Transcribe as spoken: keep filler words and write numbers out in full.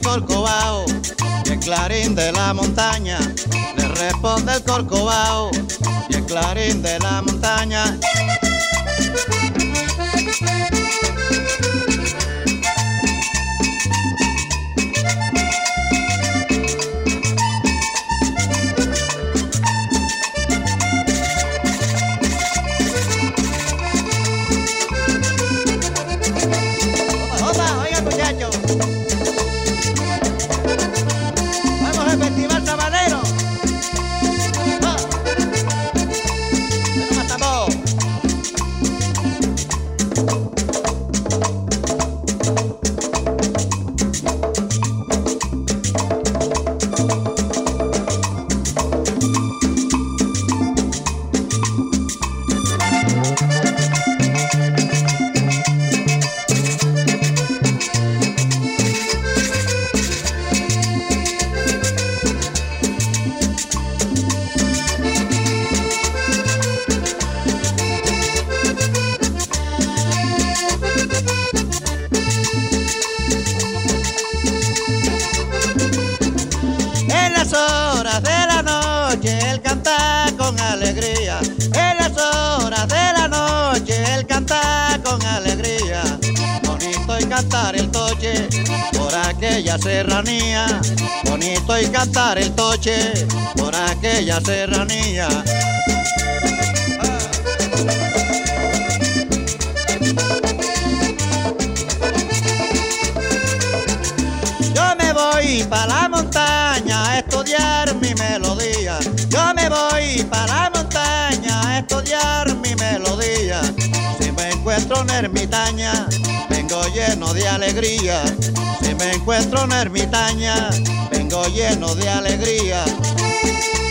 corcovado y el clarín de la montaña. Le responde el corcovado y el clarín de la montaña. Él canta con alegría, en las horas de la noche él canta con alegría. Bonito y cantar el toche por aquella serranía, bonito y cantar el toche por aquella serranía. Yo me voy para la montaña a estudiar mi melodía. Yo me voy para la montaña a estudiar mi melodía. Si me encuentro una ermitaña, vengo lleno de alegría. Si me encuentro una ermitaña, vengo lleno de alegría.